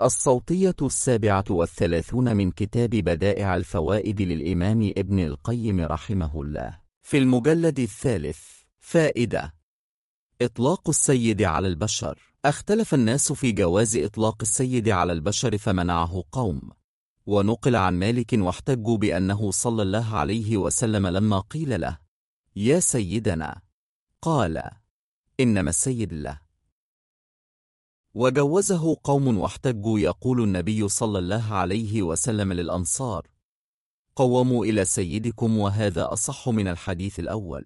الصوتية 37 من كتاب بدائع الفوائد للإمام ابن القيم رحمه الله. في المجلد 3. فائدة: إطلاق السيد على البشر. اختلف الناس في جواز إطلاق السيد على البشر فمنعه قوم، ونقل عن مالك واحتجوا بأنه صلى الله عليه وسلم لما قيل له: يا سيدنا، قال: إنما السيد الله. وجوزه قوم واحتجوا يقول النبي صلى الله عليه وسلم للأنصار: قوموا إلى سيدكم، وهذا أصح من الحديث الأول.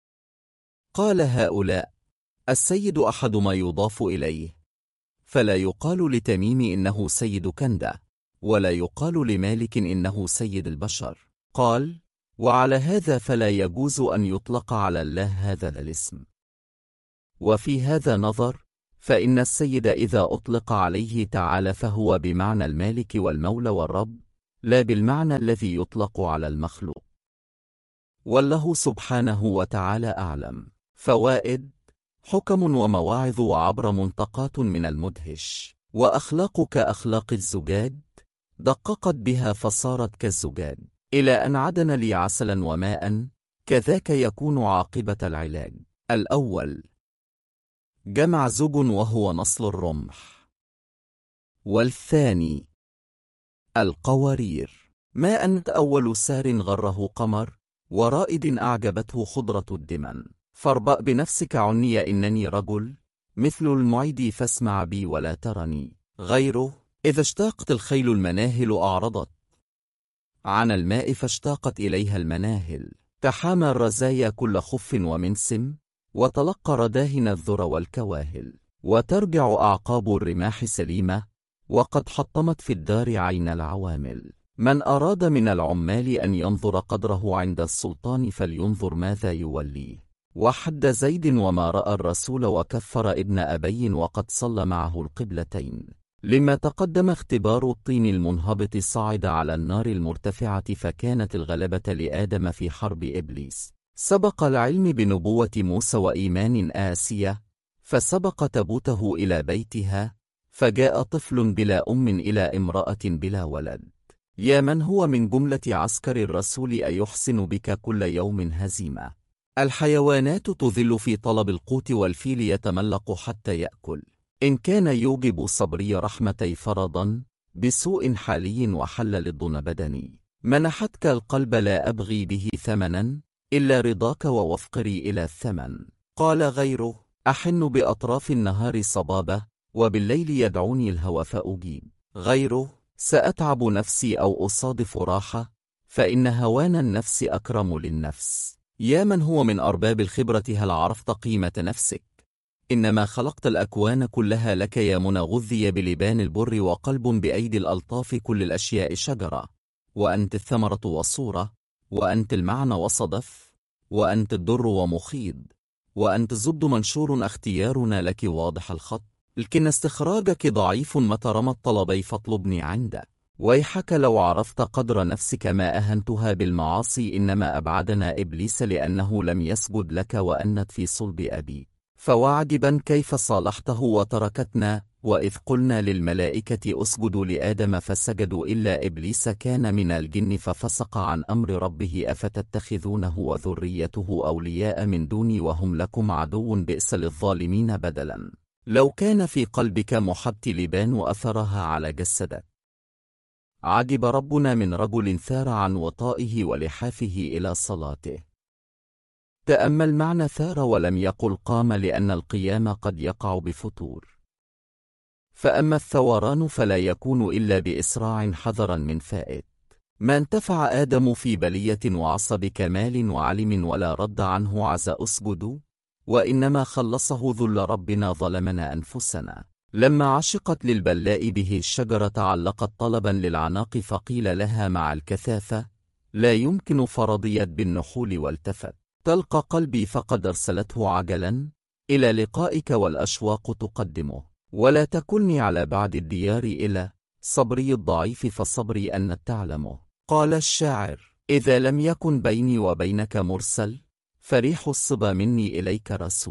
قال هؤلاء: السيد أحد ما يضاف إليه، فلا يقال لتميم إنه سيد كندة، ولا يقال لمالك إنه سيد البشر. قال: وعلى هذا فلا يجوز أن يطلق على الله هذا الاسم. وفي هذا نظر، فإن السيد إذا أطلق عليه تعالى فهو بمعنى المالك والمولى والرب، لا بالمعنى الذي يطلق على المخلوق. والله سبحانه وتعالى أعلم. فوائد: حكم ومواعظ وعبر منطقات من المدهش. وأخلاق كأخلاق الزجاج، دققت بها فصارت كالزجاج، إلى أن عدن لي عسلا وماء، كذاك يكون عاقبة العلاج. الأول: جمع زج وهو نصل الرمح. والثاني: القوارير، ماء أول سار غره قمر، ورائد أعجبته خضرة الدمن. فاربأ بنفسك عني إنني رجل، مثل المعيد فاسمع بي ولا ترني. غيره: إذا اشتاقت الخيل المناهل أعرضت عن الماء فاشتاقت إليها المناهل. تحامى الرزايا كل خف ومنسم، وتلقى رداهن الذر والكواهل. وترجع أعقاب الرماح سليمة، وقد حطمت في الدار عين العوامل. من أراد من العمال أن ينظر قدره عند السلطان فلينظر ماذا يوليه. وحد زيد وما رأى الرسول وكفر ابن أبي وقد صلى معه القبلتين. لما تقدم اختبار الطين المنهبط صعد على النار المرتفعة، فكانت الغلبة لآدم في حرب إبليس. سبق العلم بنبوة موسى وإيمان آسية، فسبق تبوته إلى بيتها، فجاء طفل بلا أم إلى امرأة بلا ولد. يا من هو من جملة عسكر الرسول أيحسن بك كل يوم هزيمة. الحيوانات تذل في طلب القوت، والفيل يتملق حتى يأكل. إن كان يوجب صبري رحمتي فرضا، بسوء حالي وحل للضن بدني. منحتك القلب لا أبغي به ثمنا، إلا رضاك ووفقري إلى الثمن. قال غيره: أحن بأطراف النهار صبابة، وبالليل يدعوني الهوى فأجيب. غيره: سأتعب نفسي أو أصادف راحة، فإن هوان النفس أكرم للنفس. يا من هو من أرباب الخبرة، هل عرفت قيمة نفسك؟ إنما خلقت الأكوان كلها لك يا منى، غذي بلبان البر وقلب بأيدي الألطاف، كل الأشياء شجرة، وأنت الثمرة والصورة، وأنت المعنى وصدف، وأنت الدر ومخيض، وأنت الزبد منشور، اختيارنا لك واضح الخط، لكن استخراجك ضعيف، متى رمت طلبي فاطلبني عندك. ويحك لو عرفت قدر نفسك ما أهنتها بالمعاصي، إنما أبعدنا إبليس لأنه لم يسجد لك وأنت في صلب أبي. فوعجبا كيف صالحته وتركتنا، وإذ قلنا للملائكة أسجدوا لآدم فسجدوا إلا إبليس كان من الجن ففسق عن أمر ربه، أفتتخذونه وذريته أولياء من دوني وهم لكم عدو، بئس للظالمين بدلا. لو كان في قلبك محبت لبان أثرها على جسدك. عجب ربنا من رجل ثار عن وطائه ولحافه إلى صلاته. تأمل معنى ثار ولم يقل قام، لأن القيام قد يقع بفتور. فأما الثوران فلا يكون إلا بإسراع حذرا من فائت. ما انتفع آدم في بلية وعصى بكمال وعلم، ولا رد عنه عز أسجد، وإنما خلصه ذل ربنا ظلمنا أنفسنا. لما عشقت للبلاء به الشجرة علقت طلبا للعناق، فقيل لها مع الكثافة لا يمكن، فرضيت بالنحول والتفت. تلقى قلبي فقد أرسلته عجلا إلى لقائك، والأشواق تقدمه. ولا تكلني على بعد الديار إلى صبري الضعيف، فصبري أن تعلمه. قال الشاعر: إذا لم يكن بيني وبينك مرسل، فريح الصبا مني إليك رسول.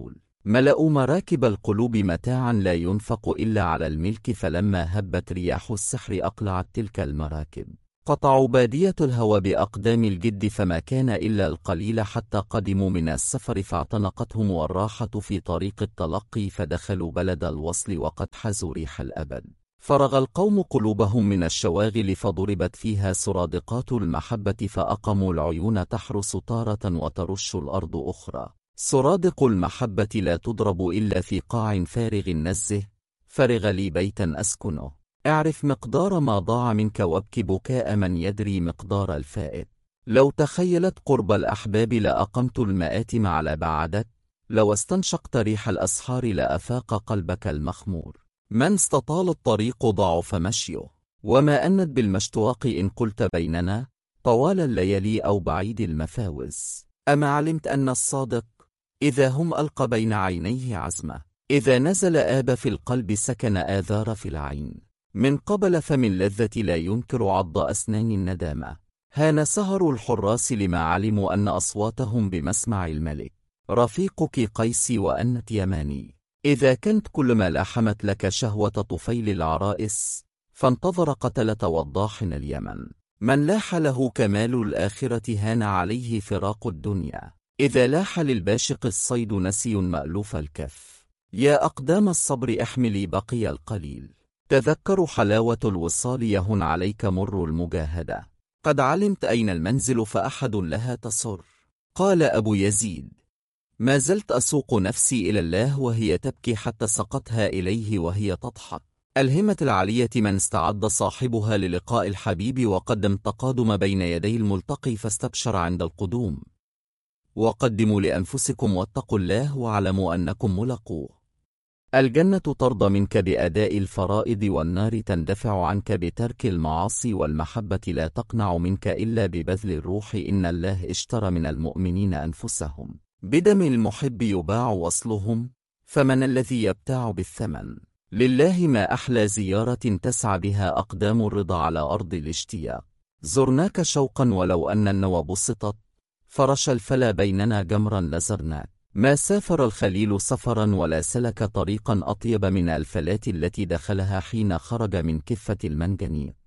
ملأوا مراكب القلوب متاعا لا ينفق إلا على الملك، فلما هبت رياح السحر أقلعت تلك المراكب. قطعوا بادية الهوى بأقدام الجد، فما كان إلا القليل حتى قدموا من السفر، فاعتنقتهم والراحة في طريق التلقي، فدخلوا بلد الوصل وقد حازوا ريح الأبد. فرغ القوم قلوبهم من الشواغل، فضربت فيها سرادقات المحبة، فأقموا العيون تحرس تارة وترش الأرض أخرى. سرادق المحبة لا تضرب إلا في قاع فارغ النزه، فرغ لي بيتا أسكنه. اعرف مقدار ما ضاع منك، وابك بكاء من يدري مقدار الفائت. لو تخيلت قرب الأحباب لأقمت المآتم على بعدك، لو استنشقت ريح الأسحار لأفاق قلبك المخمور. من استطال الطريق ضعف مشيه، وما أنت بالمشتواق إن قلت بيننا طوال الليالي أو بعيد المفاوز. أما علمت أن الصادق إذا هم ألقى بين عينيه عزمه، إذا نزل آب في القلب سكن آذار في العين. من قبل فمن لذة لا ينكر عض أسنان الندامة. هان سهر الحراس لما علموا أن أصواتهم بمسمع الملك. رفيقك قيسي وأنت يماني، إذا كنت كلما لاحمت لك شهوة طفيل العرائس، فانتظر قتلة وضاحن اليمن. من لاح له كمال الآخرة هان عليه فراق الدنيا، إذا لاح للباشق الصيد نسي مألوف الكف. يا أقدام الصبر احملي بقي القليل، تذكروا حلاوة الوصال يهن عليك مر المجاهدة. قد علمت أين المنزل فأحد لها تصر. قال أبو يزيد: ما زلت أسوق نفسي إلى الله وهي تبكي حتى سقتها إليه وهي تضحك. الهمة العالية من استعد صاحبها للقاء الحبيب وقدم تقادم بين يدي الملتقي، فاستبشر عند القدوم. وقدموا لأنفسكم واتقوا الله واعلموا أنكم ملاقوه. الجنة ترضى منك بأداء الفرائض، والنار تندفع عنك بترك المعاصي، والمحبة لا تقنع منك إلا ببذل الروح. إن الله اشترى من المؤمنين أنفسهم بدم المحب يباع وصلهم، فمن الذي يبتاع بالثمن؟ لله ما أحلى زيارة تسعى بها أقدام الرضا على أرض الاشتياق. زرناك شوقا ولو أن النوى بسطت، فرش الفلا بيننا جمرا لزرناك. ما سافر الخليل سفرا ولا سلك طريقا أطيب من الفلات التي دخلها حين خرج من كفة المنجنيق.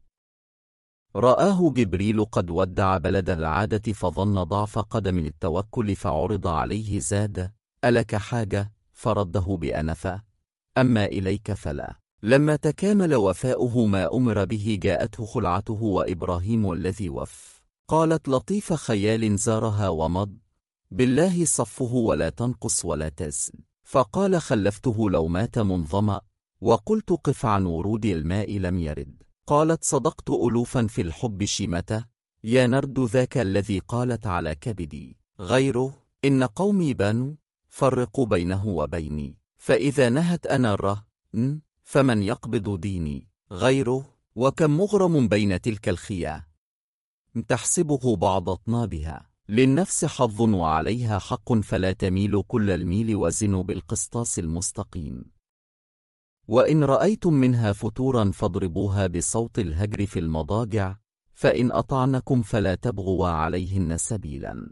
رآه جبريل قد ودع بلد العادة، فظن ضعف قدم التوكل، فعرض عليه زاد: ألك حاجة؟ فرده بأنفة: أما إليك فلا. لما تكامل وفاؤه ما أمر به جاءته خلعته وإبراهيم الذي وف. قالت: لطيف خيال زارها ومض، بالله صفه ولا تنقص ولا تزل. فقال: خلفته لو مات منظما، وقلت قف عن ورود الماء لم يرد. قالت: صدقت ألوفا في الحب شيمته، يا نرد ذاك الذي قالت على كبدي غيره. إن قومي بانوا فرقوا بينه وبيني، فإذا نهت أنا الرهن فمن يقبض ديني غيره. وكم مغرم بين تلك الخيا تحسبه بعض أطنابها، للنفس حظ وعليها حق، فلا تميل كل الميل وزنوا بالقسطاس المستقيم. وإن رأيتم منها فتورا فاضربوها بصوت الهجر في المضاجع، فإن أطعنكم فلا تبغوا عليهن سبيلا.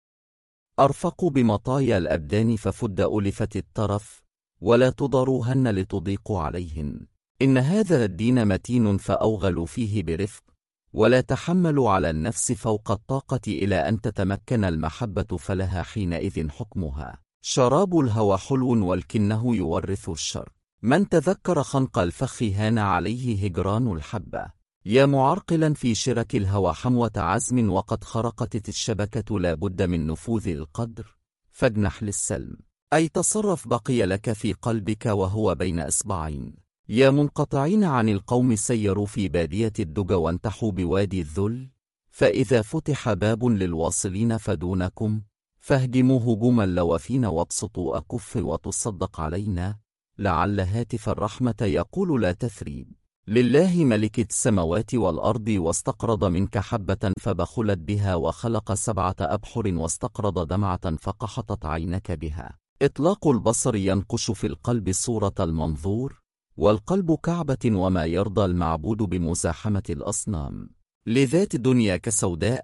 أرفقوا بمطايا الأبدان ففد ألفت الترف، ولا تضروهن لتضيقوا عليهن. إن هذا الدين متين فأوغلوا فيه برفق، ولا تحملوا على النفس فوق الطاقة إلى أن تتمكن المحبة، فلها حينئذ حكمها. شراب الهوى حلو والكنه يورث الشر. من تذكر خنق الفخ هان عليه هجران الحبة. يا معرقلا في شرك الهوى حموة عزم، وقد خرقت الشبكة لا بد من نفوذ القدر، فاجنح للسلم. أي تصرف بقي لك في قلبك وهو بين إصبعين. يا منقطعين عن القوم سيروا في بادية الدجى وانتحوا بوادي الذل، فإذا فتح باب للواصلين فدونكم، فاهدموا هجوم اللوافين وابسطوا أكف وتصدق علينا، لعل هاتف الرحمة يقول لا تثريب. لله ملك السماوات والأرض، واستقرض منك حبة فبخلت بها، وخلق 7 أبحر واستقرض دمعة فقحطت عينك بها. إطلاق البصر ينقش في القلب صورة المنظور، والقلب كعبة وما يرضى المعبود بمزاحمة الأصنام. لذات دنيا كسوداء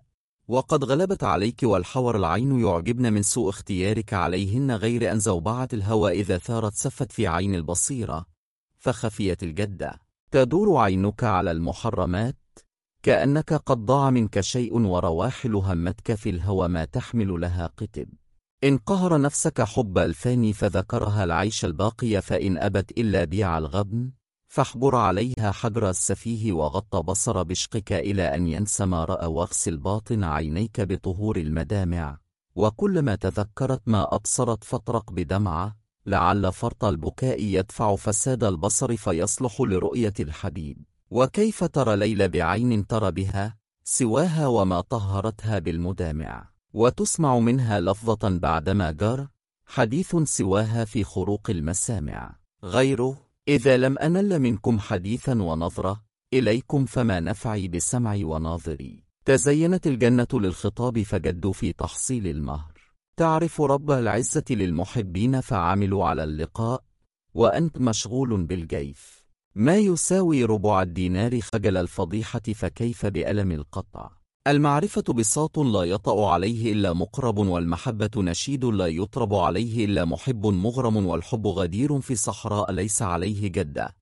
وقد غلبت عليك والحور العين يعجبن من سوء اختيارك عليهن، غير أن زوبعة الهوى إذا ثارت سفت في عين البصيرة فخفيت الجدة. تدور عينك على المحرمات كأنك قد ضاع منك شيء، ورواحل همتك في الهوى ما تحمل لها قتب. إن قهر نفسك حب الفاني فذكرها العيش الباقي، فإن أبت إلا بيع الغبن فاحبر عليها حجر السفيه، وغط بصر بشقك إلى أن ينسى ما رأى، واغسل باطن عينيك بطهور المدامع، وكلما تذكرت ما أبصرت فاطرق بدمعة، لعل فرط البكاء يدفع فساد البصر فيصلح لرؤية الحبيب. وكيف ترى ليلى بعين ترى بها سواها وما طهرتها بالمدامع، وتسمع منها لفظة بعدما جار حديث سواها في خروق المسامع. غيره إذا لم أنل منكم حديثا ونظرة إليكم فما نفعي بسمعي وناظري. تزينت الجنة للخطاب فجدوا في تحصيل المهر. تعرف رب العزة للمحبين فعملوا على اللقاء، وأنت مشغول بالجيف. ما يساوي ربع الدينار خجل الفضيحة، فكيف بألم القطع. المعرفة بساط لا يطأ عليه إلا مقرب، والمحبة نشيد لا يطرب عليه إلا محب مغرم، والحب غدير في صحراء ليس عليه جدة.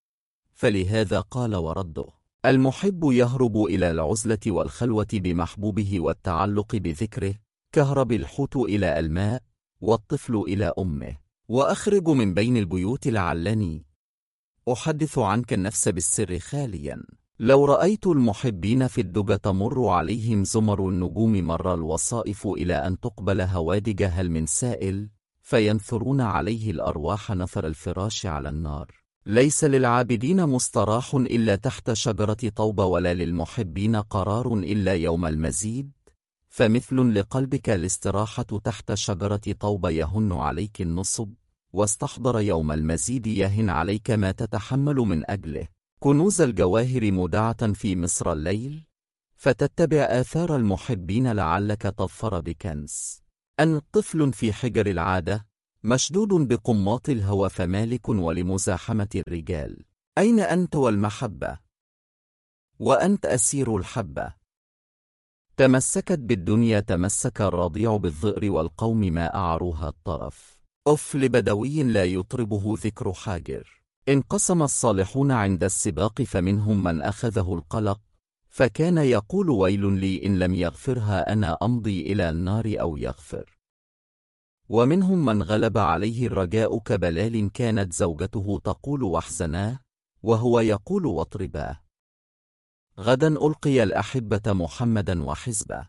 فلهذا قال ورده: المحب يهرب إلى العزلة والخلوة بمحبوبه والتعلق بذكره، كهرب الحوت إلى الماء والطفل إلى أمه. وأخرج من بين البيوت لعلني أحدث عنك النفس بالسر خاليا. لو رأيت المحبين في الدجى تمر عليهم زمر النجوم مر الوصائف، إلى أن تقبل هوادج هل من سائل، فينثرون عليه الأرواح نثر الفراش على النار. ليس للعابدين مستراح إلا تحت شجرة طوبى، ولا للمحبين قرار إلا يوم المزيد، فمثل لقلبك الاستراحة تحت شجرة طوبى يهن عليك النصب، واستحضر يوم المزيد يهن عليك ما تتحمل من أجله. كنوز الجواهر مودعة في مصر الليل، فتتبع آثار المحبين لعلك تظفر بكنز. أن طفل في حجر العادة مشدود بقماط الهوى فمالك ولمزاحمة الرجال. أين أنت والمحبة؟ وأنت أسير الحبة. تمسكت بالدنيا تمسك الرضيع بالظئر، والقوم ما أعروها الطرف. أف لبدوي لا يطربه ذكر حاجر. انقسم الصالحون عند السباق، فمنهم من أخذه القلق فكان يقول ويل لي إن لم يغفرها أنا أمضي إلى النار أو يغفر. ومنهم من غلب عليه الرجاء كبلال كانت زوجته تقول واحزناه وهو يقول واطرباه. غدا ألقي الأحبة محمدا وحزبه.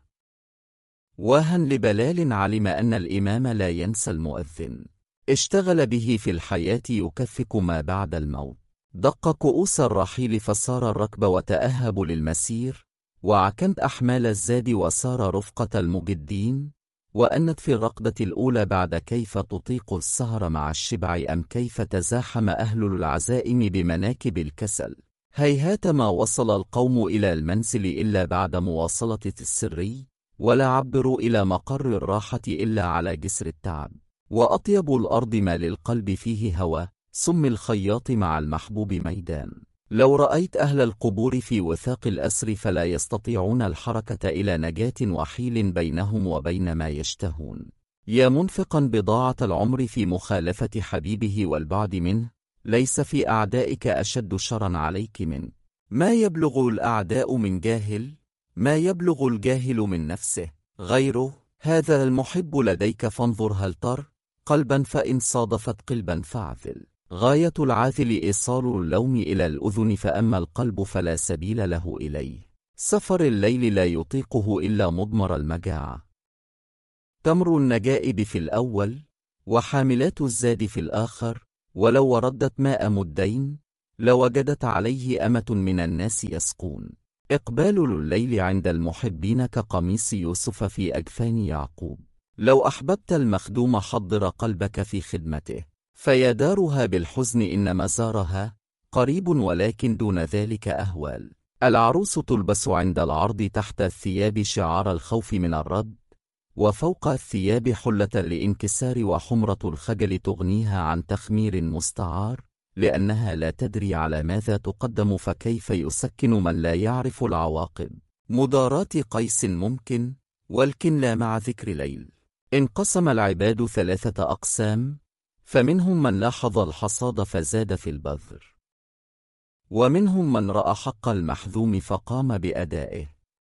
واها لبلال علم أن الإمام لا ينسى المؤذن، اشتغل به في الحياة يكفك ما بعد الموت. دق كؤوس الرحيل فصار الركب وتأهب للمسير، وعكنت أحمال الزاد وصار رفقة المجدين، وأنت في الرقدة الأولى بعد كيف تطيق السهر مع الشبع، أم كيف تزاحم أهل العزائم بمناكب الكسل. هيهات ما وصل القوم إلى المنزل إلا بعد مواصلة السري، ولا عبروا إلى مقر الراحة إلا على جسر التعب. وأطيب الأرض ما للقلب فيه هوى، سم الخياط مع المحبوب ميدان. لو رأيت أهل القبور في وثاق الأسر فلا يستطيعون الحركة إلى نجاة وحيل بينهم وبين ما يشتهون. يا منفقا بضاعة العمر في مخالفة حبيبه والبعد منه، ليس في أعدائك أشد شرا عليك منه. ما يبلغ الأعداء من جاهل، ما يبلغ الجاهل من نفسه. غيره هذا المحب لديك فانظر هل تر قلبا، فإن صادفت قلبا فاعذل. غاية العاذل إيصال اللوم إلى الأذن، فأما القلب فلا سبيل له إليه. سفر الليل لا يطيقه إلا مضمر المجاعة. تمر النجائب في الأول، وحاملات الزاد في الآخر، ولو وردت ماء مدين لوجدت عليه أمة من الناس يسقون. إقبال الليل عند المحبين كقميص يوسف في أجفان يعقوب. لو أحببت المخدوم حضر قلبك في خدمته، فيدارها بالحزن إن مزارها قريب، ولكن دون ذلك أهوال. العروس تلبس عند العرض تحت الثياب شعار الخوف من الرد، وفوق الثياب حلة لإنكسار، وحمرة الخجل تغنيها عن تخمير مستعار، لأنها لا تدري على ماذا تقدم، فكيف يسكن من لا يعرف العواقب. مداراة قيس ممكن، والكنلا مع ذكر ليل. انقسم العباد 3 أقسام، فمنهم من لاحظ الحصاد فزاد في البذر، ومنهم من رأى حق المحذوم فقام بأدائه،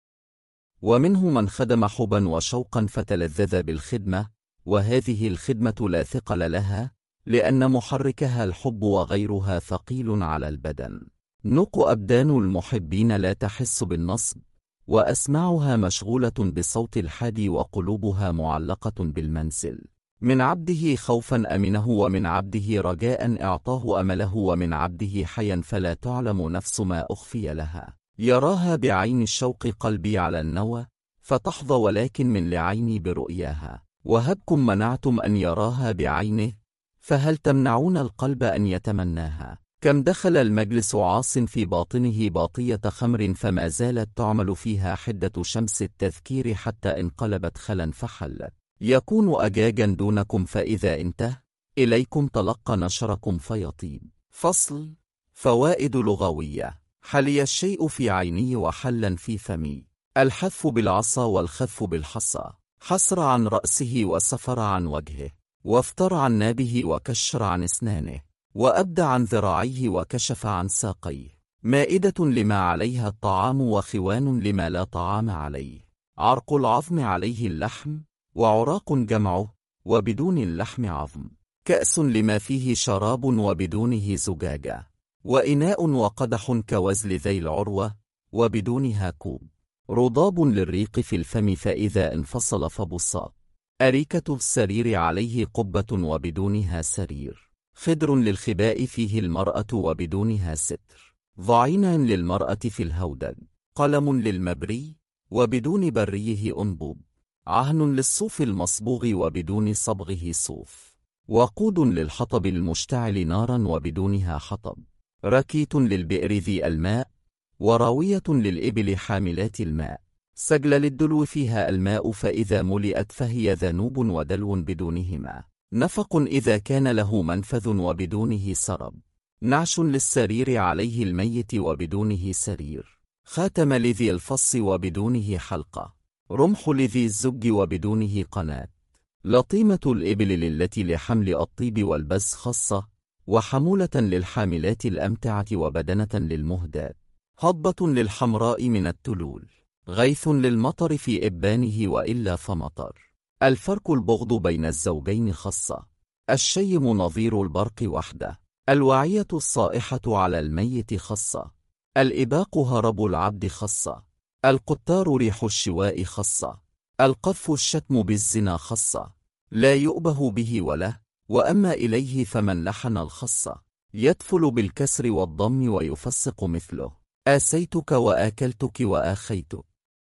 ومنهم من خدم حبا وشوقا فتلذذ بالخدمة، وهذه الخدمة لا ثقل لها، لأن محركها الحب وغيرها ثقيل على البدن. نق أبدان المحبين لا تحس بالنصب، وأسماعها مشغولة بصوت الحادي وقلوبها معلقة بالمنزل. من عبده خوفا أمنه، ومن عبده رجاء أعطاه أمله، ومن عبده حيا فلا تعلم نفس ما أخفي لها. يراها بعين الشوق قلبي على النوى، فتحظى ولكن من لعيني برؤياها. وهبكم منعتم أن يراها بعينه، فهل تمنعون القلب أن يتمناها؟ كم دخل المجلس عاص في باطنه باطية خمر، فما زالت تعمل فيها حدة شمس التذكير حتى انقلبت خلا فحلت. يكون أجاجا دونكم فإذا انتهى إليكم تلقى نشركم فيطيب. فصل. فوائد لغوية. حلي الشيء في عيني وحلا في فمي. الحذف بالعصا والخذف بالحصى. حسر عن رأسه وسفر عن وجهه، وافتر عن نابه وكشر عن اسنانه، وأبدى عن ذراعيه وكشف عن ساقيه. مائدة لما عليها الطعام، وخوان لما لا طعام عليه. عرق العظم عليه اللحم، وعراق جمعه، وبدون اللحم عظم. كأس لما فيه شراب وبدونه زجاجة، وإناء وقدح كوزل ذي العروة وبدونها كوب. رضاب للريق في الفم فإذا انفصل فبصاق. أريكة السرير عليه قبة وبدونها سرير. خدر للخباء فيه المرأة وبدونها ستر. ضعينا للمرأة في الهودج. قلم للمبري وبدون بريه أنبوب. عهن للصوف المصبوغ وبدون صبغه صوف. وقود للحطب المشتعل نارا وبدونها حطب. ركيت للبئر ذي الماء، وراوية للإبل حاملات الماء. سجل للدلو فيها الماء، فإذا ملئت فهي ذنوب ودلو بدونهما. نفق إذا كان له منفذ وبدونه سرب. نعش للسرير عليه الميت وبدونه سرير. خاتم لذي الفص وبدونه حلقة. رمح لذي الزج وبدونه قناة. لطيمة الإبل للتي لحمل الطيب والبز خاصة، وحمولة للحاملات الأمتعة وبدنة للمهدات. هضبة للحمراء من التلول. غيث للمطر في إبانه وإلا فمطر. الفرق البغض بين الزوجين خاصة. الشيم نظير البرق وحده. الوعية الصائحة على الميت خاصة. الإباق هرب العبد خاصة. القتار ريح الشواء خاصة. القذف الشتم بالزنا خاصة. لا يؤبه به وله، وأما إليه فمن لحن الخاصة. يدفل بالكسر والضم ويفسق مثله. آسيتك وآكلتك وآخيتك.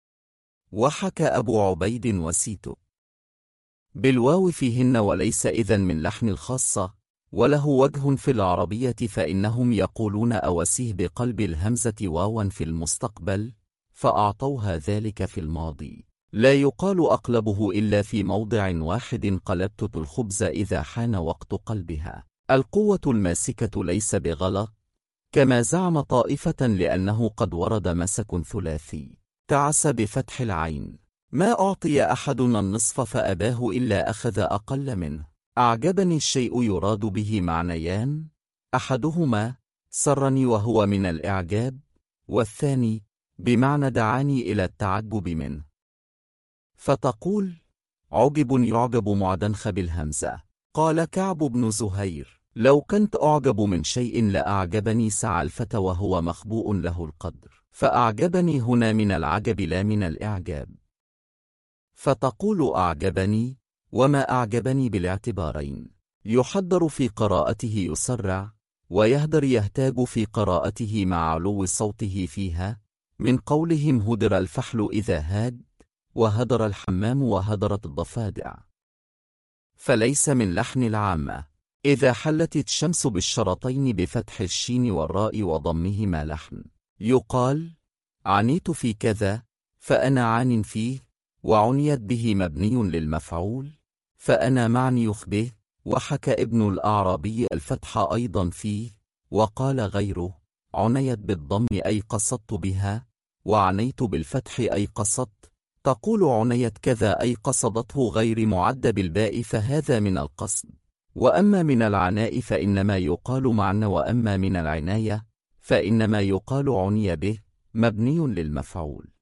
وحكى أبو عبيد وسيتك. بالواو فيهن وليس إذن من لحن الخاصة، وله وجه في العربية، فإنهم يقولون أوسيه بقلب الهمزة واوا في المستقبل، فأعطوها ذلك في الماضي. لا يقال أقلبه إلا في موضع واحد: قلبت الخبز إذا حان وقت قلبها. القوة الماسكة ليس بغلط كما زعم طائفة، لأنه قد ورد مسك ثلاثي. تعس بفتح العين. ما أعطي أحدنا النصف فأباه إلا أخذ أقل منه. أعجبني الشيء يراد به معنيان: أحدهما سرني وهو من الإعجاب، والثاني بمعنى دعاني إلى التعجب منه. فتقول عجب يعجب معدنخ بالهمزة. قال كعب بن زهير: لو كنت أعجب من شيء لأعجبني سعى الفتى وهو مخبوء له القدر، فأعجبني هنا من العجب لا من الإعجاب. فتقول أعجبني، وما أعجبني بالاعتبارين. يحضر في قراءته يسرع، ويهدر يهتاج في قراءته مع علو صوته فيها، من قولهم هدر الفحل إذا هاد، وهدر الحمام وهدرت الضفادع. فليس من لحن العامة. إذا حلت الشمس بالشرطين بفتح الشين والراء وضمهما لحن. يقال عنيت في كذا، فأنا عان فيه، وعنيت به مبني للمفعول، فأنا معني يخبه. وحكى ابن الأعرابي الفتح أيضا فيه، وقال غيره عنيت بالضم أي قصدت بها، وعنيت بالفتح أي قصدت. تقول عنيت كذا أي قصدته غير معد بالباء فهذا من القصد. وأما من العناء فإنما يقال معنى، وأما من العناية فإنما يقال عني به، مبني للمفعول.